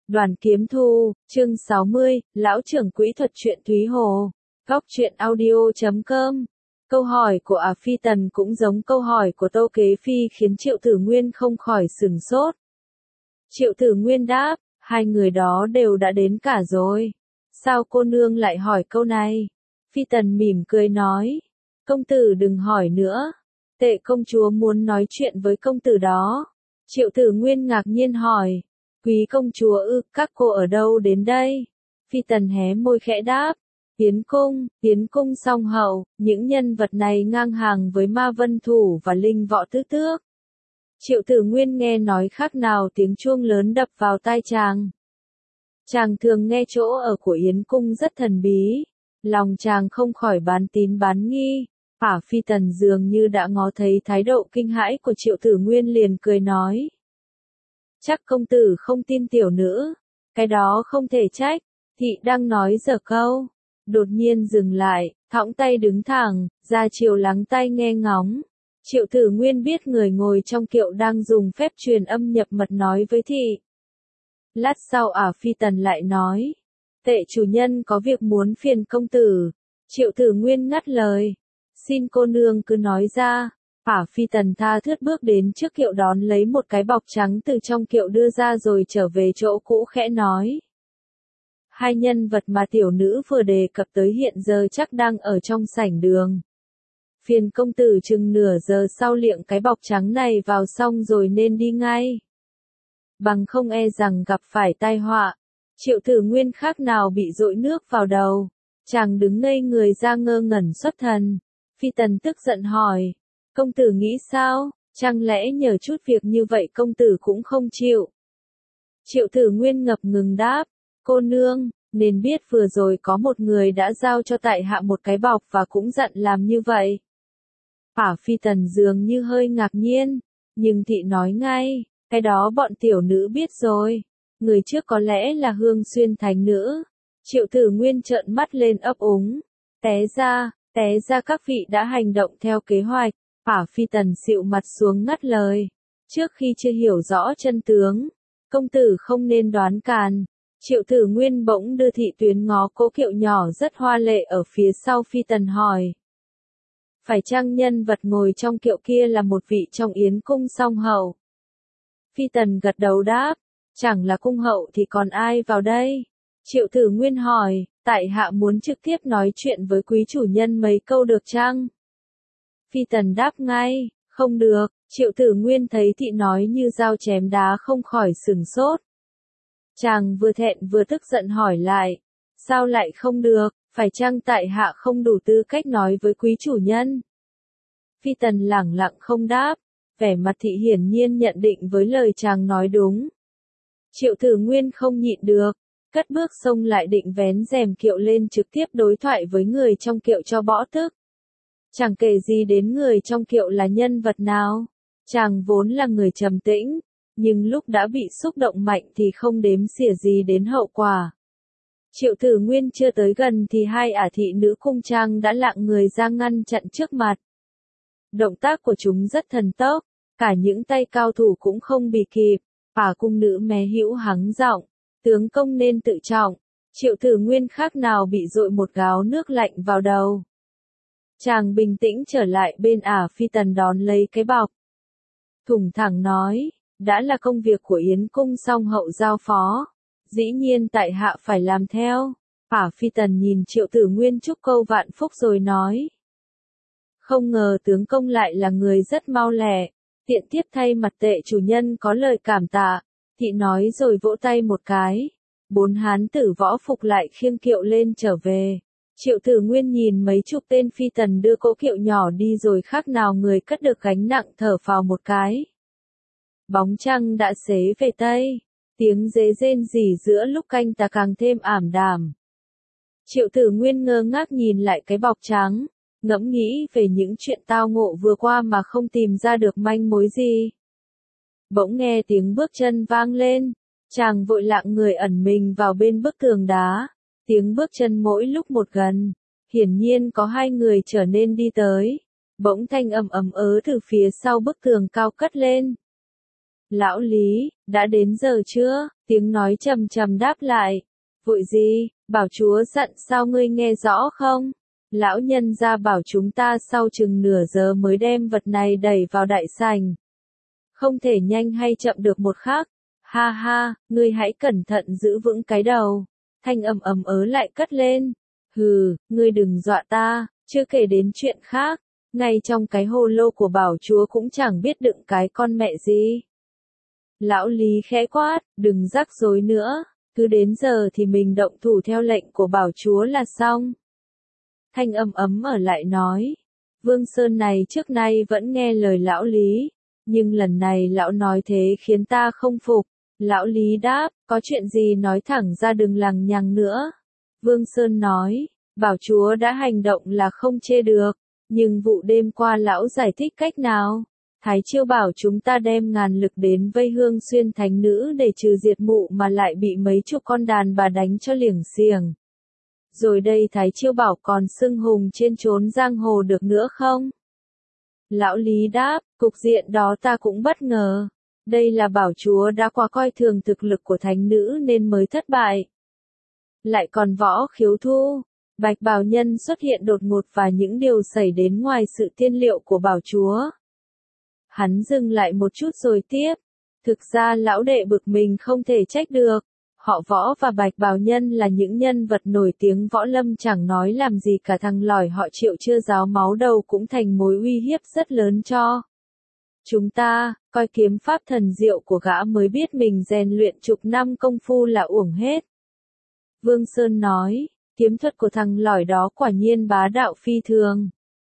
Đoàn Kiếm Thu, chương 60, Lão trưởng quỹ thuật truyện Thúy Hồ. Góc truyện audio.com. Câu hỏi của Phi Tần cũng giống câu hỏi của Tô Kế Phi khiến Triệu Tử Nguyên không khỏi sửng sốt. Triệu Tử Nguyên đáp, hai người đó đều đã đến cả rồi. Sao cô nương lại hỏi câu này? Phi Tần mỉm cười nói. Công tử đừng hỏi nữa. Tệ công chúa muốn nói chuyện với công tử đó. Triệu Tử Nguyên ngạc nhiên hỏi. Quý công chúa ư, các cô ở đâu đến đây? Phi Tần hé môi khẽ đáp. Tiến cung song hậu, những nhân vật này ngang hàng với Ma Vân Thủ và Linh Võ Tứ Tước. Triệu Tử Nguyên nghe nói khác nào tiếng chuông lớn đập vào tai chàng. Chàng thường nghe chỗ ở của Yến Cung rất thần bí, lòng chàng không khỏi bán tín bán nghi. Phi Tần dường như đã ngó thấy thái độ kinh hãi của Triệu Tử Nguyên liền cười nói. Chắc công tử không tin tiểu nữ, cái đó không thể trách, thị đang nói giở câu. Đột nhiên dừng lại, thõng tay đứng thẳng, ra chiều lắng tai nghe ngóng. Triệu Tử Nguyên biết người ngồi trong kiệu đang dùng phép truyền âm nhập mật nói với thị. Lát sau Phi Tần lại nói, tệ chủ nhân có việc muốn phiền công tử. Triệu Tử Nguyên ngắt lời, xin cô nương cứ nói ra. Phi Tần tha thướt bước đến trước kiệu đón lấy một cái bọc trắng từ trong kiệu đưa ra rồi trở về chỗ cũ khẽ nói. Hai nhân vật mà tiểu nữ vừa đề cập tới hiện giờ chắc đang ở trong sảnh đường. Phiền công tử chừng nửa giờ sau liệng cái bọc trắng này vào xong rồi nên đi ngay. Bằng không e rằng gặp phải tai họa. Triệu Tử Nguyên khác nào bị dội nước vào đầu. Chàng đứng ngây người ra ngơ ngẩn xuất thần. Phi Tần tức giận hỏi. Công tử nghĩ sao? Chẳng lẽ nhờ chút việc như vậy công tử cũng không chịu? Triệu Tử Nguyên ngập ngừng đáp. Cô nương, nên biết vừa rồi có một người đã giao cho tại hạ một cái bọc và cũng dặn làm như vậy. Phi Tần dường như hơi ngạc nhiên, nhưng thị nói ngay, cái đó bọn tiểu nữ biết rồi. Người trước có lẽ là Hương Xuyên Thánh Nữ. Triệu Tử Nguyên trợn mắt lên ấp úng. Té ra các vị đã hành động theo kế hoạch. Phi Tần xịu mặt xuống ngắt lời. Trước khi chưa hiểu rõ chân tướng, công tử không nên đoán càn. Triệu Tử Nguyên bỗng đưa thị tuyến ngó cỗ kiệu nhỏ rất hoa lệ ở phía sau Phi Tần hỏi. Phải chăng nhân vật ngồi trong kiệu kia là một vị trong Yến Cung song hậu? Phi Tần gật đầu đáp. Chẳng là cung hậu thì còn ai vào đây? Triệu Tử Nguyên hỏi, tại hạ muốn trực tiếp nói chuyện với quý chủ nhân mấy câu được chăng? Phi Tần đáp ngay, không được. Triệu Tử Nguyên thấy thị nói như dao chém đá không khỏi sửng sốt. Chàng vừa thẹn vừa tức giận hỏi lại, sao lại không được, phải chăng tại hạ không đủ tư cách nói với quý chủ nhân? Phi Tần lẳng lặng không đáp, vẻ mặt thị hiển nhiên nhận định với lời chàng nói đúng. Triệu Tử Nguyên không nhịn được, cất bước xông lại định vén rèm kiệu lên trực tiếp đối thoại với người trong kiệu cho bỏ tức. Chẳng kể gì đến người trong kiệu là nhân vật nào, chàng vốn là người trầm tĩnh, nhưng lúc đã bị xúc động mạnh thì không đếm xỉa gì đến hậu quả. Triệu Tử Nguyên chưa tới gần thì hai thị nữ cung trang đã lạng người ra ngăn chặn trước mặt. Động tác của chúng rất thần tốc, cả những tay cao thủ cũng không bị kịp. Cung nữ mé hữu hắng giọng, tướng công nên tự trọng. Triệu Tử Nguyên khác nào bị dội một gáo nước lạnh vào đầu. Chàng bình tĩnh trở lại bên Phi Tần đón lấy cái bọc. Thủng thẳng nói, đã là công việc của Yến Cung song hậu giao phó. Dĩ nhiên tại hạ phải làm theo. Phi Tần nhìn Triệu Tử Nguyên chúc câu vạn phúc rồi nói. Không ngờ tướng công lại là người rất mau lẹ. Tiện tiếp thay mặt tệ chủ nhân có lời cảm tạ. Thị nói rồi vỗ tay một cái. 4 hán tử võ phục lại khiêng kiệu lên trở về. Triệu Tử Nguyên nhìn mấy chục tên Phi Tần đưa cỗ kiệu nhỏ đi rồi khác nào người cất được gánh nặng thở phào một cái. Bóng trăng đã xế về Tây. Tiếng dế rên rỉ giữa lúc canh ta càng thêm ảm đạm. Triệu Tử Nguyên ngơ ngác nhìn lại cái bọc trắng, ngẫm nghĩ về những chuyện tao ngộ vừa qua mà không tìm ra được manh mối gì. Bỗng nghe tiếng bước chân vang lên, chàng vội lạng người ẩn mình vào bên bức tường đá. Tiếng bước chân mỗi lúc một gần, hiển nhiên có hai người trở nên đi tới. Bỗng thanh âm ầm ớ từ phía sau bức tường cao cất lên. Lão Lý, đã đến giờ chưa? Tiếng nói trầm trầm đáp lại. Vội gì, bảo chúa dặn sao ngươi nghe rõ không? Lão nhân gia bảo chúng ta sau chừng nửa giờ mới đem vật này đẩy vào đại sảnh. Không thể nhanh hay chậm được một khắc. Ha ha, ngươi hãy cẩn thận giữ vững cái đầu. Thanh âm ầm ớ lại cất lên. Hừ, ngươi đừng dọa ta, chưa kể đến chuyện khác. Ngay trong cái hồ lô của bảo chúa cũng chẳng biết đựng cái con mẹ gì. Lão Lý khẽ quát, đừng rắc rối nữa, cứ đến giờ thì mình động thủ theo lệnh của bảo chúa là xong. Thanh âm ấm ở lại nói, Vương Sơn này trước nay vẫn nghe lời lão Lý, nhưng lần này lão nói thế khiến ta không phục. Lão Lý đáp, có chuyện gì nói thẳng ra đừng lằng nhằng nữa. Vương Sơn nói, bảo chúa đã hành động là không chê được, nhưng vụ đêm qua lão giải thích cách nào? Thái Chiêu bảo chúng ta đem ngàn lực đến vây Hương Xuyên thánh nữ để trừ diệt mụ mà lại bị mấy chục con đàn bà đánh cho liểng xiềng. Rồi đây Thái Chiêu bảo còn xưng hùng trên chốn giang hồ được nữa không? Lão Lý đáp, cục diện đó ta cũng bất ngờ. Đây là bảo chúa đã quá coi thường thực lực của thánh nữ nên mới thất bại. Lại còn Võ Khiếu Thu, Bạch Bào Nhân xuất hiện đột ngột và những điều xảy đến ngoài sự tiên liệu của bảo chúa. Hắn dừng lại một chút rồi tiếp. Thực ra lão đệ bực mình không thể trách được. Họ Võ và Bạch Bào Nhân là những nhân vật nổi tiếng võ lâm chẳng nói làm gì cả, thằng lỏi họ Triệu chưa ráo máu đầu cũng thành mối uy hiếp rất lớn cho chúng ta. Coi kiếm pháp thần diệu của gã mới biết mình rèn luyện chục năm công phu là uổng hết. Vương Sơn nói, kiếm thuật của thằng lỏi đó quả nhiên bá đạo phi thường.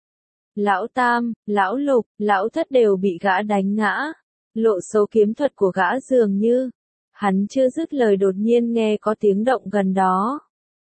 Lão Tam, Lão Lục, Lão Thất đều bị gã đánh ngã. Lộ số kiếm thuật của gã dường như. Hắn chưa dứt lời đột nhiên nghe có tiếng động gần đó.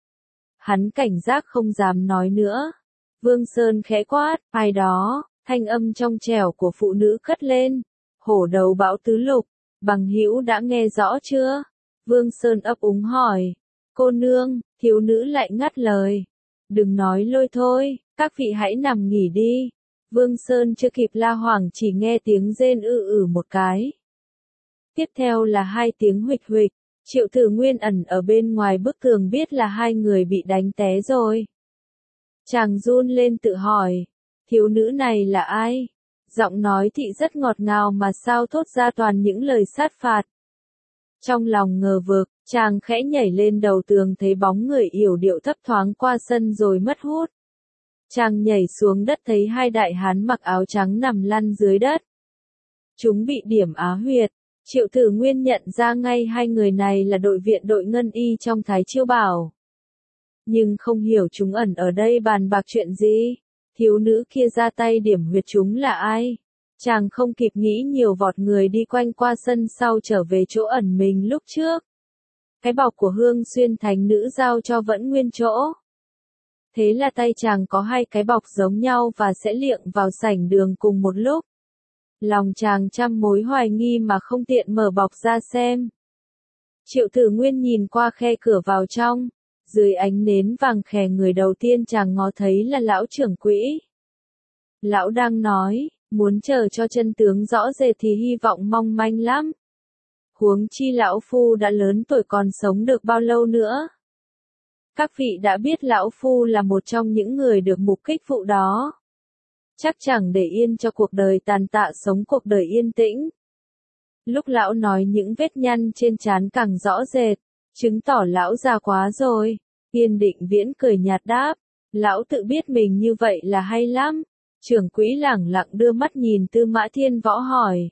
Hắn cảnh giác không dám nói nữa. Vương Sơn khẽ quát, ai đó, thanh âm trong trẻo của phụ nữ cất lên. Hổ đầu bão tứ lục, bằng hữu đã nghe rõ chưa? Vương Sơn ấp úng hỏi. Cô nương, thiếu nữ lại ngắt lời. Đừng nói lôi thôi, các vị hãy nằm nghỉ đi. Vương Sơn chưa kịp la hoảng chỉ nghe tiếng rên một cái. Tiếp theo là hai tiếng huỵch huỵch. Triệu Tử Nguyên ẩn ở bên ngoài bức tường biết là hai người bị đánh té rồi. Chàng run lên tự hỏi, thiếu nữ này là ai? Giọng nói thị rất ngọt ngào mà sao thốt ra toàn những lời sát phạt. Trong lòng ngờ vực, chàng khẽ nhảy lên đầu tường thấy bóng người yểu điệu thấp thoáng qua sân rồi mất hút. Chàng nhảy xuống đất thấy hai đại hán mặc áo trắng nằm lăn dưới đất. Chúng bị điểm á huyệt. Triệu Tử Nguyên nhận ra ngay hai người này là đội viện đội ngân y trong Thái Chiêu bảo. Nhưng không hiểu chúng ẩn ở đây bàn bạc chuyện gì. Thiếu nữ kia ra tay điểm huyệt chúng là ai? Chàng không kịp nghĩ nhiều vọt người đi quanh qua sân sau trở về chỗ ẩn mình lúc trước. Cái bọc của Hương Xuyên thánh nữ giao cho vẫn nguyên chỗ. Thế là tay chàng có hai cái bọc giống nhau và sẽ liệng vào sảnh đường cùng một lúc. Lòng chàng trăm mối hoài nghi mà không tiện mở bọc ra xem. Triệu Tử Nguyên nhìn qua khe cửa vào trong. Dưới ánh nến vàng khè người đầu tiên chàng ngó thấy là lão trưởng quỹ. Lão đang nói, muốn chờ cho chân tướng rõ rệt thì hy vọng mong manh lắm. Huống chi lão phu đã lớn tuổi còn sống được bao lâu nữa. Các vị đã biết lão phu là một trong những người được mục kích vụ đó. Chắc chẳng để yên cho cuộc đời tàn tạ sống cuộc đời yên tĩnh. Lúc lão nói những vết nhăn trên trán càng rõ rệt, chứng tỏ lão già quá rồi. Yên Định Viễn cười nhạt đáp, lão tự biết mình như vậy là hay lắm. Trưởng quỹ lẳng lặng đưa mắt nhìn Tư Mã Thiên Võ hỏi.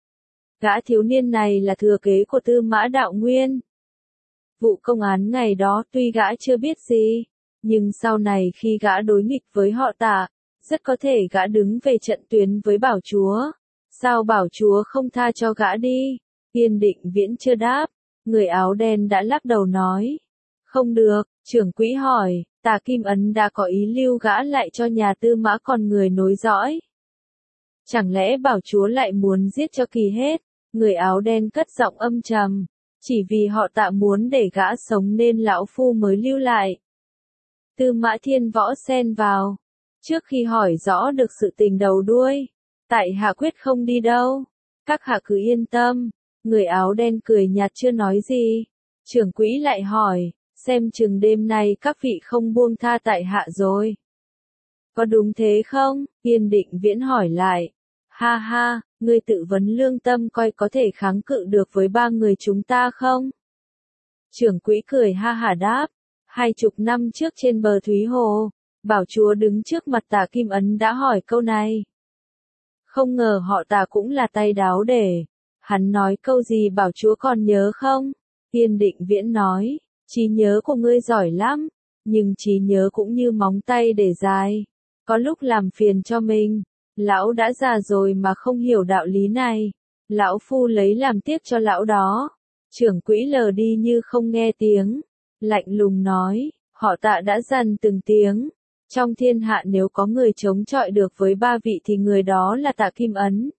Gã thiếu niên này là thừa kế của Tư Mã Đạo Nguyên. Vụ công án ngày đó tuy gã chưa biết gì, nhưng sau này khi gã đối nghịch với họ Tạ, rất có thể gã đứng về trận tuyến với bảo chúa. Sao bảo chúa không tha cho gã đi? Yên Định Viễn chưa đáp, người áo đen đã lắc đầu nói. Không được, trưởng quỹ hỏi, Tà Kim Ấn đã có ý lưu gã lại cho nhà Tư Mã còn người nối dõi. Chẳng lẽ bảo chúa lại muốn giết cho kỳ hết? Người áo đen cất giọng âm trầm. Chỉ vì họ Tạ muốn để gã sống nên lão phu mới lưu lại. Tư Mã Thiên Võ xen vào. Trước khi hỏi rõ được sự tình đầu đuôi, tại hạ quyết không đi đâu. Các hạ cứ yên tâm. Người áo đen cười nhạt chưa nói gì. Trưởng quỹ lại hỏi, xem chừng đêm nay các vị không buông tha tại hạ rồi. Có đúng thế không? Yên Định Viễn hỏi lại. Ha ha, ngươi tự vấn lương tâm coi có thể kháng cự được với ba người chúng ta không? Trưởng quỹ cười ha hả đáp. 20 năm trước trên bờ Thúy Hồ, Bảo Chúa đứng trước mặt Tả Kim Ấn đã hỏi câu này. Không ngờ họ Tả cũng là tay đáo để. Hắn nói câu gì Bảo Chúa còn nhớ không? Yên Định Viễn nói, trí nhớ của ngươi giỏi lắm, nhưng trí nhớ cũng như móng tay để dài. Có lúc làm phiền cho mình, lão đã già rồi mà không hiểu đạo lý này. Lão phu lấy làm tiếc cho lão đó. Trưởng quỹ lờ đi như không nghe tiếng. Lạnh lùng nói, họ Tạ đã dằn từng tiếng. Trong thiên hạ nếu có người chống chọi được với ba vị thì người đó là Tạ Kim Ấn.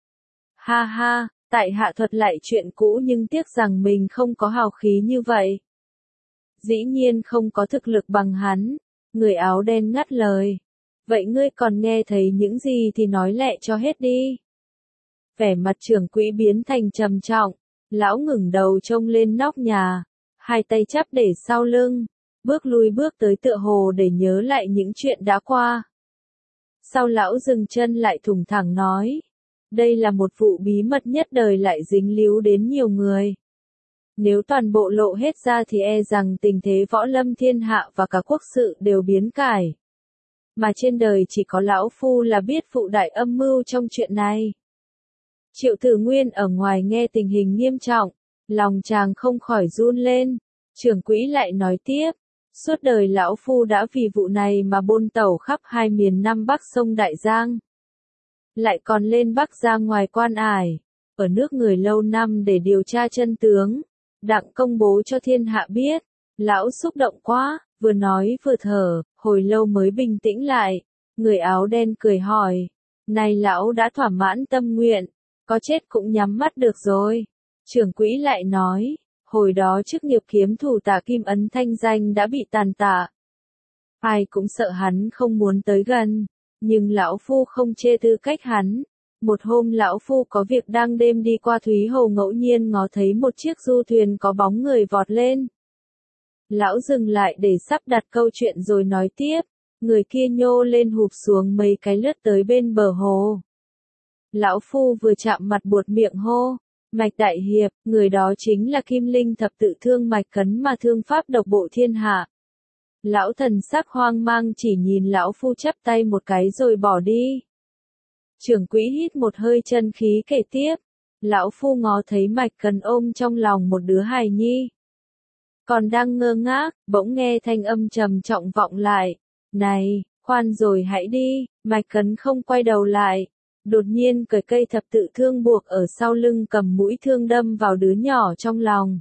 Ha ha, tại hạ thuật lại chuyện cũ nhưng tiếc rằng mình không có hào khí như vậy. Dĩ nhiên không có thực lực bằng hắn. Người áo đen ngắt lời. Vậy ngươi còn nghe thấy những gì thì nói lẹ cho hết đi. Vẻ mặt trưởng quỹ biến thành trầm trọng. Lão ngẩng đầu trông lên nóc nhà. Hai tay chắp để sau lưng. Bước lui bước tới tựa hồ để nhớ lại những chuyện đã qua. Sau lão dừng chân lại thủng thẳng nói. Đây là một vụ bí mật nhất đời lại dính líu đến nhiều người. Nếu toàn bộ lộ hết ra thì e rằng tình thế võ lâm thiên hạ và cả quốc sự đều biến cải. Mà trên đời chỉ có lão phu là biết vụ đại âm mưu trong chuyện này. Triệu Tử Nguyên ở ngoài nghe tình hình nghiêm trọng, lòng chàng không khỏi run lên. Trưởng quỹ lại nói tiếp, suốt đời lão phu đã vì vụ này mà bôn tẩu khắp hai miền Nam Bắc sông Đại Giang. Lại còn lên Bắc ra ngoài Quan Ải, ở nước người lâu năm để điều tra chân tướng, đặng công bố cho thiên hạ biết. Lão xúc động quá, vừa nói vừa thở, hồi lâu mới bình tĩnh lại. Người áo đen cười hỏi, này lão đã thỏa mãn tâm nguyện, có chết cũng nhắm mắt được rồi. Trưởng quỹ lại nói, hồi đó chức nghiệp kiếm thủ Tả Kim Ấn thanh danh đã bị tàn tạ. Ai cũng sợ hắn không muốn tới gần, nhưng lão phu không chê tư cách hắn. Một hôm lão phu có việc đang đêm đi qua Thúy Hồ ngẫu nhiên ngó thấy một chiếc du thuyền có bóng người vọt lên. Lão dừng lại để sắp đặt câu chuyện rồi nói tiếp, người kia nhô lên hụp xuống mấy cái lướt tới bên bờ hồ. Lão phu vừa chạm mặt buột miệng hô, Mạch đại hiệp, người đó chính là Kim Linh thập tự thương Mạch Cấn mà thương pháp độc bộ thiên hạ. Lão thần sắc hoang mang chỉ nhìn lão phu chắp tay một cái rồi bỏ đi. Trưởng quỹ hít một hơi chân khí kể tiếp, lão phu ngó thấy Mạch Cấn ôm trong lòng một đứa hài nhi. Còn đang ngơ ngác, bỗng nghe thanh âm trầm trọng vọng lại. Này, khoan rồi hãy đi. Mạch Cấn không quay đầu lại. Đột nhiên cởi cây thập tự thương buộc ở sau lưng cầm mũi thương đâm vào đứa nhỏ trong lòng.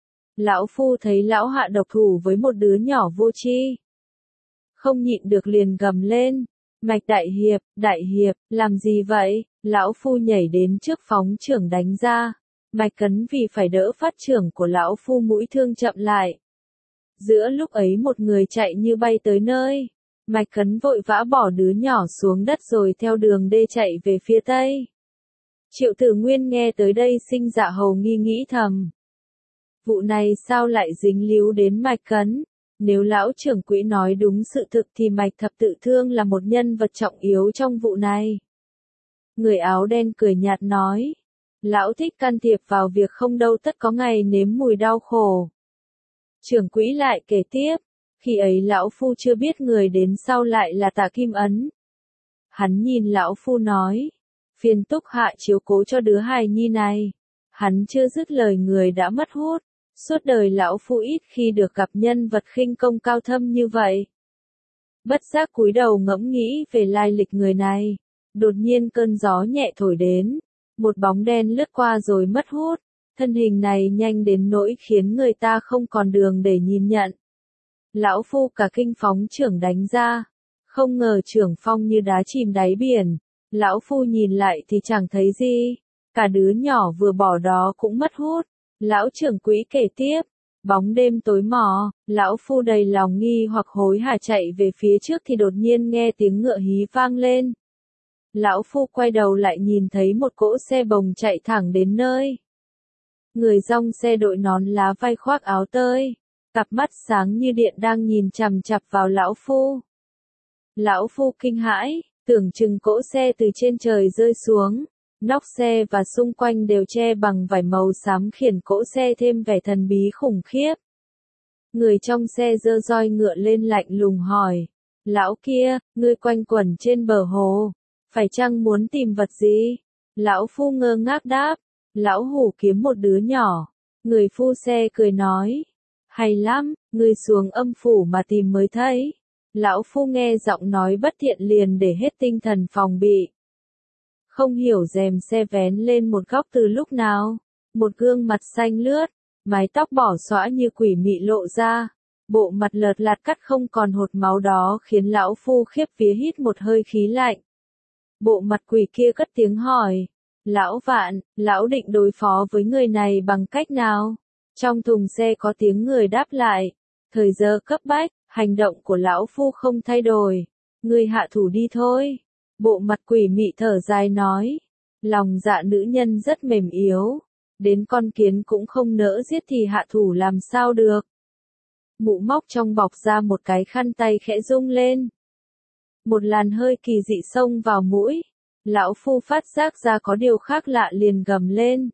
Lão phu thấy lão hạ độc thủ với một đứa nhỏ vô tri. Không nhịn được liền gầm lên. Mạch đại hiệp, làm gì vậy? Lão phu nhảy đến trước phóng trưởng đánh ra. Mạch Cấn vì phải đỡ phát trưởng của lão phu mũi thương chậm lại. Giữa lúc ấy một người chạy như bay tới nơi. Mạch Cấn vội vã bỏ đứa nhỏ xuống đất rồi theo đường đê chạy về phía tây. Triệu Tử Nguyên nghe tới đây sinh dạ hầu nghi nghĩ thầm. Vụ này sao lại dính líu đến Mạch Cấn? Nếu lão trưởng quỹ nói đúng sự thực thì Mạch thập tự thương là một nhân vật trọng yếu trong vụ này. Người áo đen cười nhạt nói. Lão thích can thiệp vào việc không đâu tất có ngày nếm mùi đau khổ. Trưởng quỹ lại kể tiếp. Khi ấy lão phu chưa biết người đến sau lại là Tả Kim Ấn. Hắn nhìn lão phu nói. Phiền túc hạ chiếu cố cho đứa hài nhi này. Hắn chưa dứt lời người đã mất hút. Suốt đời lão phu ít khi được gặp nhân vật khinh công cao thâm như vậy. Bất giác cúi đầu ngẫm nghĩ về lai lịch người này. Đột nhiên cơn gió nhẹ thổi đến. Một bóng đen lướt qua rồi mất hút. Thân hình này nhanh đến nỗi khiến người ta không còn đường để nhìn nhận. Lão phu cả kinh phóng trưởng đánh ra. Không ngờ trưởng phong như đá chìm đáy biển. Lão phu nhìn lại thì chẳng thấy gì. Cả đứa nhỏ vừa bỏ đó cũng mất hút. Lão trưởng quỹ kể tiếp. Bóng đêm tối mò, lão phu đầy lòng nghi hoặc hối hả chạy về phía trước thì đột nhiên nghe tiếng ngựa hí vang lên. Lão phu quay đầu lại nhìn thấy một cỗ xe bồng chạy thẳng đến nơi. Người dong xe đội nón lá vai khoác áo tơi, cặp mắt sáng như điện đang nhìn chằm chằm vào lão phu. Lão phu kinh hãi, tưởng chừng cỗ xe từ trên trời rơi xuống, nóc xe và xung quanh đều che bằng vải màu xám khiến cỗ xe thêm vẻ thần bí khủng khiếp. Người trong xe giơ roi ngựa lên lạnh lùng hỏi, lão kia, ngươi quanh quẩn trên bờ hồ, phải chăng muốn tìm vật gì? Lão phu ngơ ngác đáp, lão hủ kiếm một đứa nhỏ. Người phu xe cười nói, hay lắm, ngươi xuống âm phủ mà tìm mới thấy. Lão phu nghe giọng nói bất thiện liền để hết tinh thần phòng bị. Không hiểu rèm xe vén lên một góc từ lúc nào, một gương mặt xanh lướt, mái tóc bỏ xõa như quỷ mị lộ ra, bộ mặt lợt lạt cắt không còn hột máu đó khiến lão phu khiếp vía hít một hơi khí lạnh. Bộ mặt quỷ kia cất tiếng hỏi, lão Vạn, lão định đối phó với người này bằng cách nào? Trong thùng xe có tiếng người đáp lại, thời giờ cấp bách, hành động của lão phu không thay đổi, người hạ thủ đi thôi. Bộ mặt quỷ mị thở dài nói, lòng dạ nữ nhân rất mềm yếu, đến con kiến cũng không nỡ giết thì hạ thủ làm sao được. Mụ móc trong bọc ra một cái khăn tay khẽ rung lên. Một làn hơi kỳ dị xông vào mũi, lão phu phát giác ra có điều khác lạ liền gầm lên.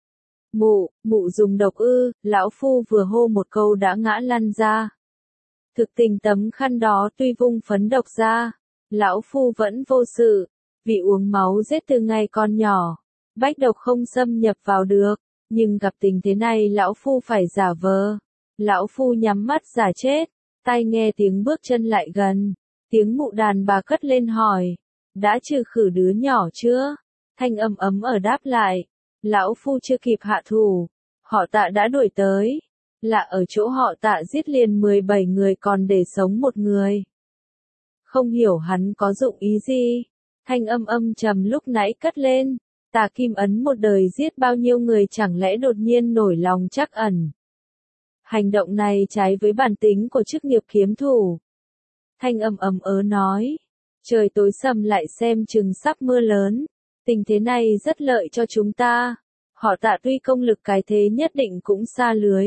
Mụ dùng độc ư? Lão phu vừa hô một câu đã ngã lăn ra. Thực tình tấm khăn đó tuy vung phấn độc ra, lão phu vẫn vô sự, vì uống máu giết từ ngày còn nhỏ, bách độc không xâm nhập vào được, nhưng gặp tình thế này lão phu phải giả vờ. Lão phu nhắm mắt giả chết, tai nghe tiếng bước chân lại gần, tiếng mụ đàn bà cất lên hỏi, đã trừ khử đứa nhỏ chưa? Thanh âm ấm ở đáp lại, lão phu chưa kịp hạ thủ, họ Tạ đã đuổi tới, là ở chỗ họ Tạ giết liền 17 người còn để sống một người. Không hiểu hắn có dụng ý gì, thanh âm trầm lúc nãy cất lên, Tà Kim Ấn một đời giết bao nhiêu người chẳng lẽ đột nhiên nổi lòng trắc ẩn. Hành động này trái với bản tính của chức nghiệp kiếm thủ. Thanh âm ầm ớ nói, trời tối sầm lại xem chừng sắp mưa lớn, tình thế này rất lợi cho chúng ta, họ Tạ tuy công lực cái thế nhất định cũng xa lưới.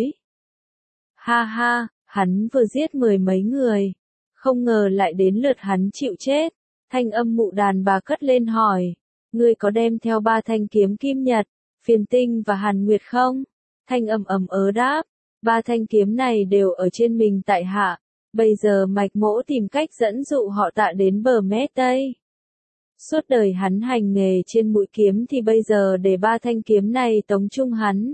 Ha ha, hắn vừa giết 10 mấy người, không ngờ lại đến lượt hắn chịu chết. Thanh âm mụ đàn bà cất lên hỏi, ngươi có đem theo 3 thanh kiếm kim nhật, phiền tinh và hàn nguyệt không? Thanh âm ầm ớ đáp, 3 thanh kiếm này đều ở trên mình tại hạ, bây giờ Mạch Mỗ tìm cách dẫn dụ họ Tạ đến bờ mé Tây. Suốt đời hắn hành nghề trên mũi kiếm thì bây giờ để 3 thanh kiếm này tống chung hắn.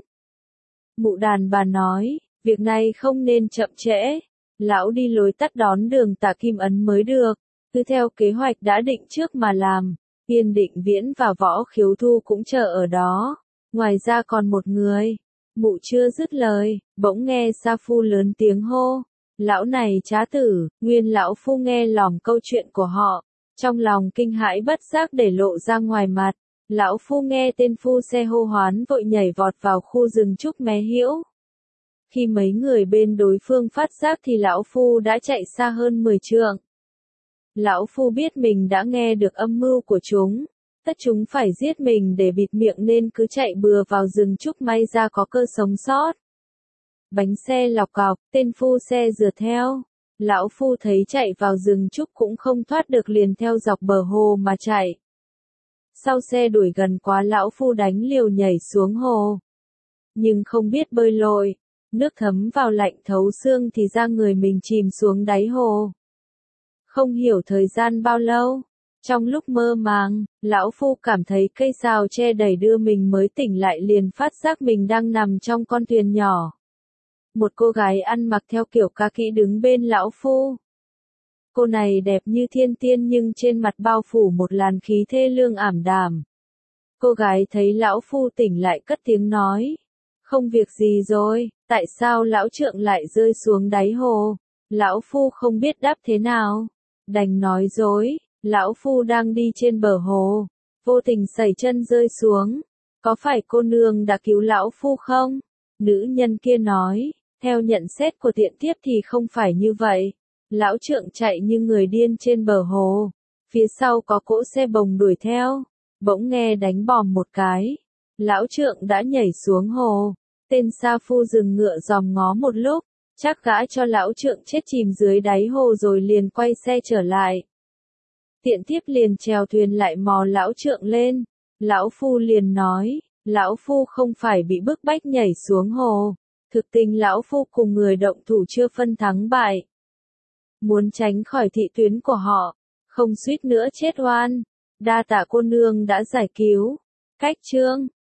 Mụ đàn bà nói, việc này không nên chậm trễ, lão đi lối tắt đón đường Tà Kim Ấn mới được, cứ theo kế hoạch đã định trước mà làm. Yên Định Viễn và Võ Khiếu Thu cũng chờ ở đó, ngoài ra còn một người. Mụ chưa dứt lời, bỗng nghe Sa Phu lớn tiếng hô, lão này trá tử. Nguyên lão phu nghe lỏm câu chuyện của họ, trong lòng kinh hãi bất giác để lộ ra ngoài mặt. Lão phu nghe tên phu xe hô hoán vội nhảy vọt vào khu rừng trúc mé hiễu. Khi mấy người bên đối phương phát giác thì lão phu đã chạy xa hơn 10 trượng. Lão phu biết mình đã nghe được âm mưu của chúng, tất chúng phải giết mình để bịt miệng nên cứ chạy bừa vào rừng trúc may ra có cơ sống sót. Bánh xe lọc cọc, tên phu xe rượt theo. Lão phu thấy chạy vào rừng trúc cũng không thoát được liền theo dọc bờ hồ mà chạy. Sau xe đuổi gần quá lão phu đánh liều nhảy xuống hồ. Nhưng không biết bơi lội, nước thấm vào lạnh thấu xương thì ra người mình chìm xuống đáy hồ. Không hiểu thời gian bao lâu, trong lúc mơ màng, lão phu cảm thấy cây sào che đẩy đưa mình mới tỉnh lại liền phát giác mình đang nằm trong con thuyền nhỏ. Một cô gái ăn mặc theo kiểu ca kỹ đứng bên lão phu. Cô này đẹp như thiên tiên nhưng trên mặt bao phủ một làn khí thê lương ảm đạm. Cô gái thấy lão phu tỉnh lại cất tiếng nói, không việc gì rồi, tại sao lão trượng lại rơi xuống đáy hồ? Lão phu không biết đáp thế nào, đành nói dối, lão phu đang đi trên bờ hồ, vô tình sẩy chân rơi xuống, có phải cô nương đã cứu lão phu không? Nữ nhân kia nói, theo nhận xét của tiện thiếp thì không phải như vậy, lão trượng chạy như người điên trên bờ hồ, phía sau có cỗ xe bồng đuổi theo, bỗng nghe đánh bòm một cái, lão trượng đã nhảy xuống hồ, Tên sa phu dừng ngựa dòm ngó một lúc, chắc gã cho lão trượng chết chìm dưới đáy hồ rồi liền quay xe trở lại. Tiện tiếp liền chèo thuyền lại mò lão trượng lên. Lão phu liền nói, lão phu không phải bị bức bách nhảy xuống hồ. Thực tình lão phu cùng người động thủ chưa phân thắng bại. Muốn tránh khỏi thị tuyến của họ, không suýt nữa chết oan. Đa tạ cô nương đã giải cứu. Cách chương